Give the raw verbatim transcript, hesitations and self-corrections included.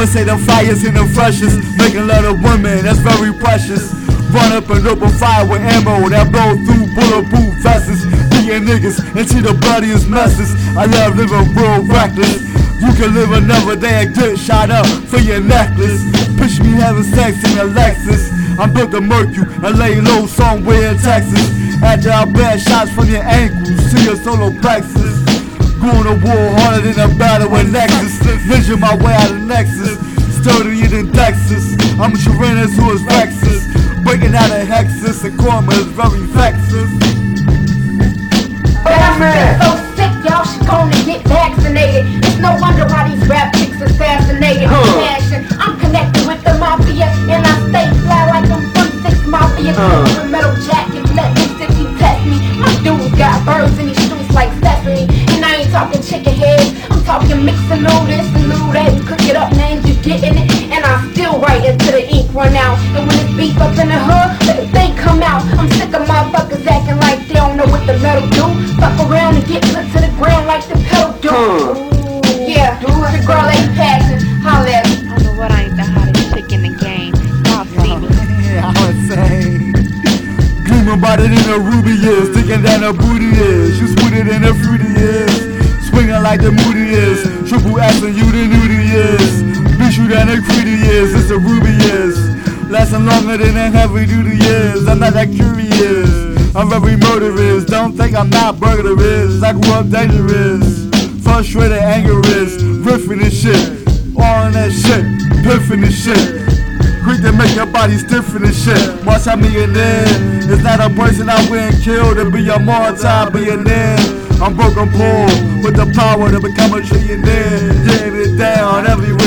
I'ma say the fires and the freshest, making love to women, that's very precious. Run up and open fire with ammo that blow through bulletproof vests. Beating niggas into the bloodiest messes. I love living real reckless. You can live another day and get shot up for your necklace. Picture me having sex in a Lexus. I'm built to murk you and lay low somewhere in Texas. After I blast shots from your ankles to your solar plexus. Going to war harder than a battle with Nexus. Vision my way out of Nexus. Sturdier than Texas. I'm a Tyrannosaurus Rexus. Breaking out of Hexus and Korma is very vexus. But I'm still so sick, y'all should go and get vaccinated. It's no wonder why these rap chicks assassinated. Huh. Passion. I'm connected with the mafia, and I stay fly like I'm from six mafia. Huh. With a metal jacket, let me sixty test me. My dudes got birds in these streets like Stephanie. And I ain't talking chicken heads, I'm talking mix a little this and little that. You cook it up, names you getting it. And I still write until the ink run out. And when it's beef up in the hood, let the thing come out. I'm sick of motherfuckers acting like they don't know what the metal do. Fuck around and get put to the ground like the pedal do. Huh. Yeah, do it. The girl ain't passion. Holla at me. I know what I ain't the hottest chick in the game. Y'all see me. Yeah, I was saying. Gleaming brighter than a ruby is. Thinking that a booty is. You sweeter than a fruity is. Swinging like the moody is. Triple S and you the nudie is. Bitch you than a creedy is. It's a ruby is. Lasting longer than a heavy duty is. I'm not that curious. I'm very murderous. Don't think I'm not burglarious. I grew up dangerous. Frustrated anger is. Riffing this shit. All in that shit. Piffing this shit. Quick to make your body stiff in this shit. Watch how millionaire. It's not a person I wouldn't kill to be a multi-billionaire. I'm broken poor with the power to become a trillionaire. Getting it down every